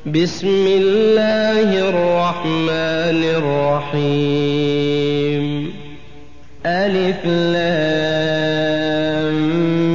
بسم الله الرحمن الرحيم. ألف لام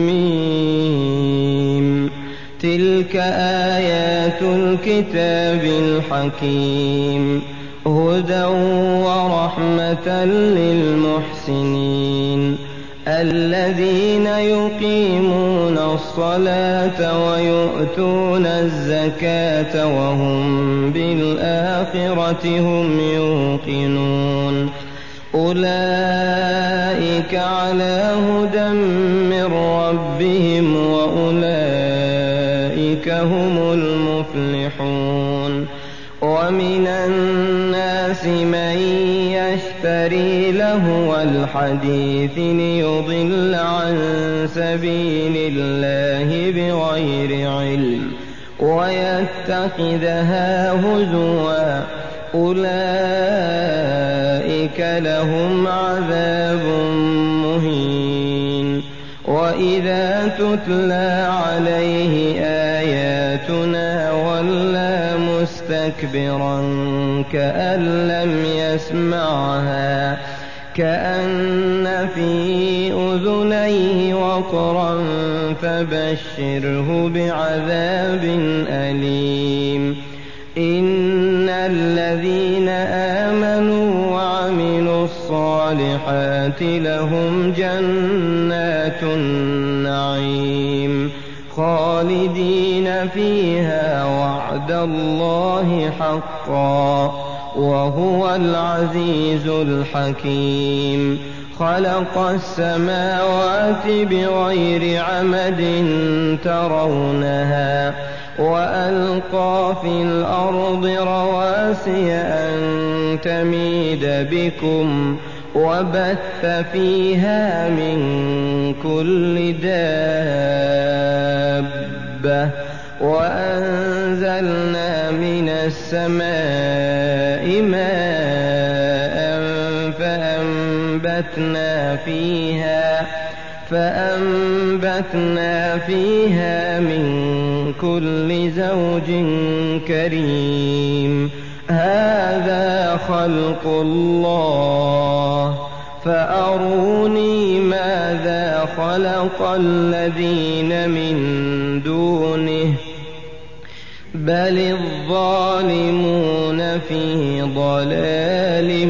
ميم. تلك آيات الكتاب الحكيم، هدى ورحمة للمحسنين الذين يقيمون الصلاة ويؤتون الزكاة وهم بالآخرة هم يوقنون. أولئك على هدى من ربهم وأولئك هم المفلحون. ومن الناس من يشتري لهو الحديث ليضل عن سبيل الله بغير علم ويتخذها هزوا، أولئك لهم عذاب مهين. وإذا تتلى عليه آياتنا ولى مستكبرا كأن لم يسمعها، كأن في أذنيه وقرا، فبشره بعذاب أليم. إن الذين آمنوا وعملوا الصالحات لهم جنات النعيم خالدين فيها وعد الله حقا، وهو العزيز الحكيم. خلق السماوات بغير عمد ترونها، وألقى في الأرض رواسي أن تميد بكم، وبث فيها من كل دابة، وأنزلنا من السماء ماء فأنبتنا فيها من كل زوج كريم. هذا خلق الله، فأروني ماذا خلق الذين من دونه، بل الظالمون في ضلال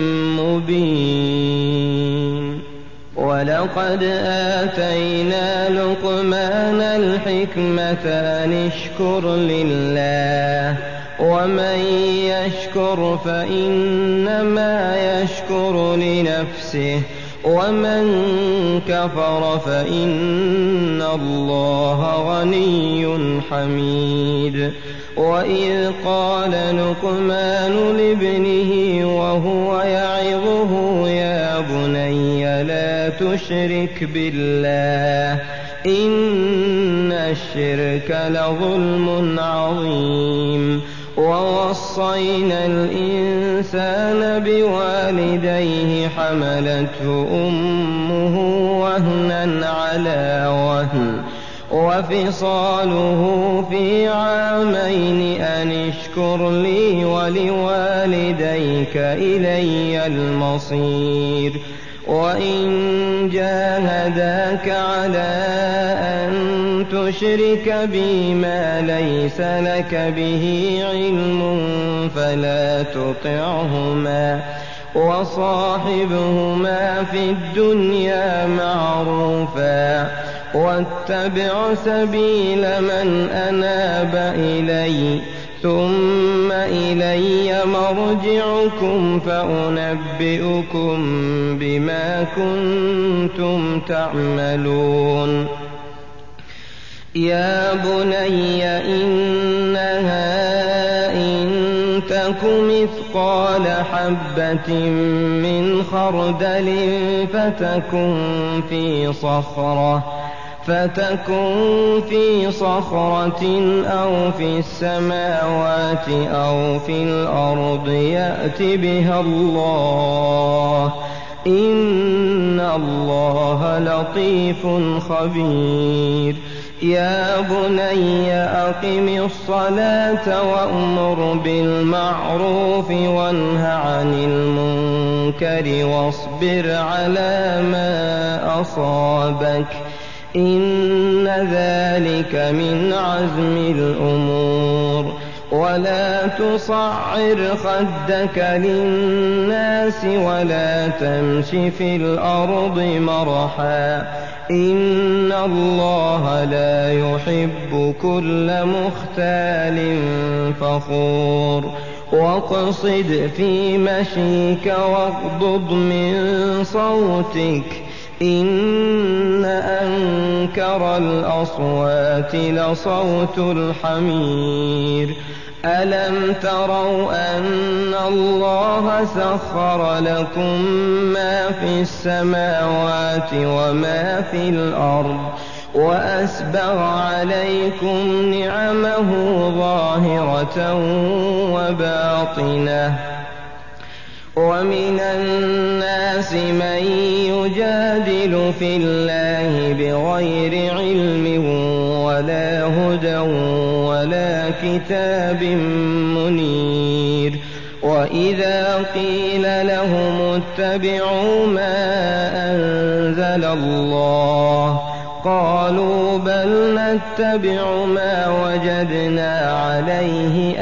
مبين. ولقد آتينا لقمان الحكمة أن اشكر لله، ومن يشكر فإنما يشكر لنفسه، ومن كفر فإن الله غني حميد. وإذ قال لقمان لابنه وهو يعظه يا بني لا تشرك بالله إن الشرك لظلم عظيم. ووصينا الإنسان بوالديه حملته أمه وهنا على وهن وفصاله في عامين أن اشكر لي ولوالديك إلي المصير. وإن جاهداك على أن تشرك بي ما ليس لك به علم فلا تطعهما، وصاحبهما في الدنيا معروفا، واتبع سبيل من أناب إلي، ثم إلي مرجعكم فأنبئكم بما كنتم تعملون. يا بني إنها إن تك مثقال حبة من خردل فتكن في صخرة أو في السماوات أو في الأرض يأت بها الله، إن الله لطيف خبير. يا بني أقم الصلاة وأمر بالمعروف وانه عن المنكر واصبر على ما أصابك إن ذلك من عزم الأمور ولا تصعر خدك للناس ولا تمش في الأرض مرحا إن الله لا يحب كل مختال فخور واقصد في مشيك واغضض من صوتك إن أنكر الأصوات لصوت الحمير ألم تروا أن الله سخر لكم ما في السماوات وما في الأرض وأسبغ عليكم نعمه ظاهرة وباطنة ومن الناس من يجادل في الله بغير علم ولا هدى ولا كتاب منير وإذا قيل لهم اتبعوا ما أنزل الله قالوا بل نتبع ما وجدنا عليه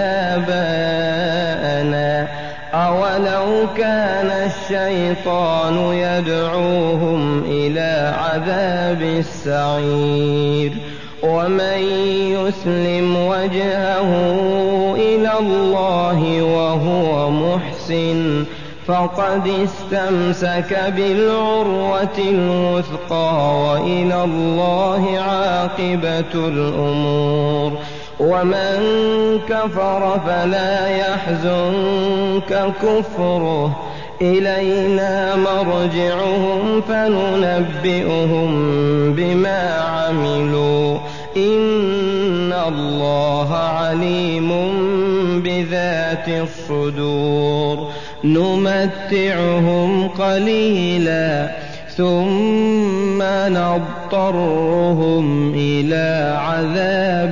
آباءنا أولو كان الشيطان يدعوهم إلى عذاب السعير ومن يسلم وجهه إلى الله وهو محسن فقد استمسك بالعروة الوثقى وإلى الله عاقبة الأمور ومن كفر فلا يحزنك كفره إلينا مرجعهم فننبئهم بما عملوا إن الله عليم بذات الصدور نمتعهم قليلا ثم نضطرهم إلى عذاب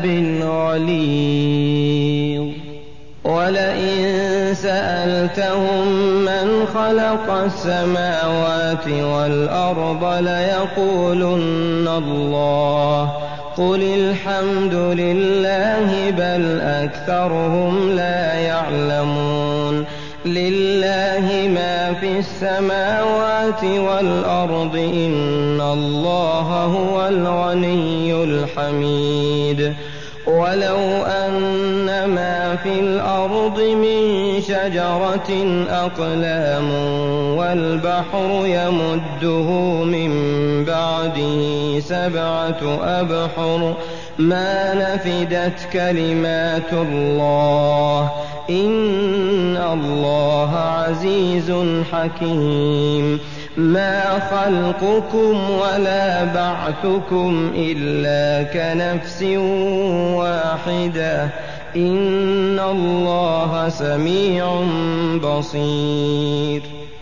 غليظ ولئن سألتهم من خلق السماوات والأرض ليقولن الله قل الحمد لله بل أكثرهم لا يعلمون لله ما في السماوات والأرض إن الله هو الغني الحميد ولو أن ما في الأرض من شجرة أقلام والبحر يمده من بعده 7 أبحر ما نفدت كلمات الله إن الله عزيز حكيم ما خلقكم ولا بعثكم إلا كنفس واحدة إن الله سميع بصير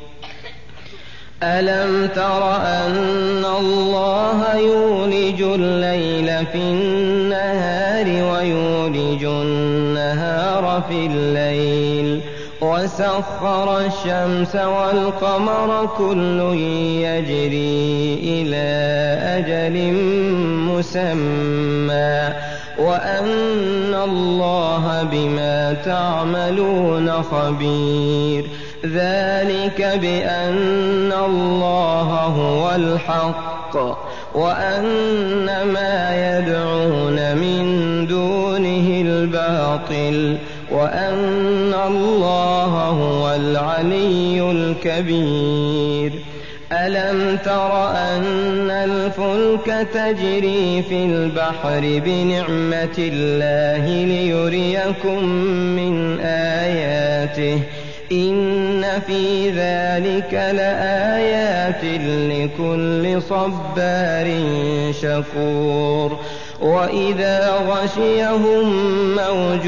ألم تر أن الله يولج الليل في النهار ويولج النهار في الليل وسخر الشمس والقمر كل يجري إلى أجل مسمى وأن الله بما تعملون خبير ذلك بأن الله هو الحق وأن ما يدعون من دونه الباطل وأن الله هو العلي الكبير ألم تر أن الفلك تجري في البحر بنعمة الله ليريكم من آياته إن في ذلك لآيات لكل صبار شكور وإذا غشيهم موج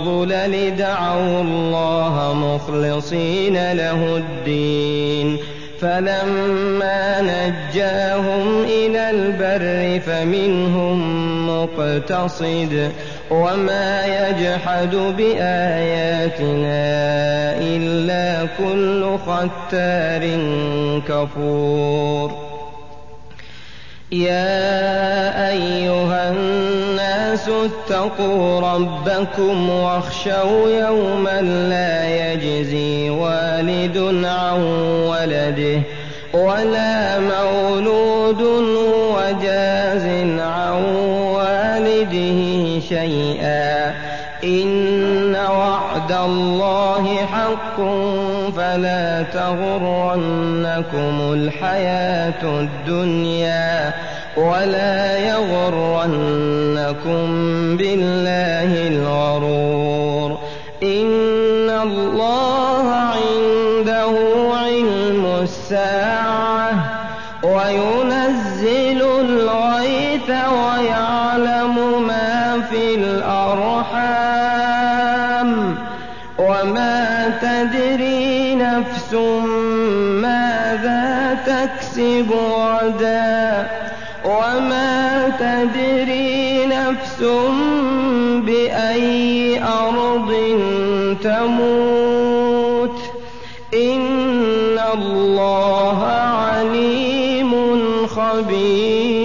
كالظلل دعوا الله مخلصين له الدين فلما نجاهم إلى البر فمنهم مقتصد وما يجحد بآياتنا إلا كل ختار كفور يا أيها الناس اتقوا ربكم واخشوا يوما لا يجزي والد عن ولده ولا مولود هو جاز عن والده شيئا إن وعد الله حق فلا تغرنكم الحياة الدنيا ولا يغرنكم بالله الغرور إن الله عنده علم الساعة وينزل الغيث ويعلم ما في الأرحام وما تدري نفس ماذا تكسب غدا وما تدري نفس بأي أرض تموت إن الله عليم خبير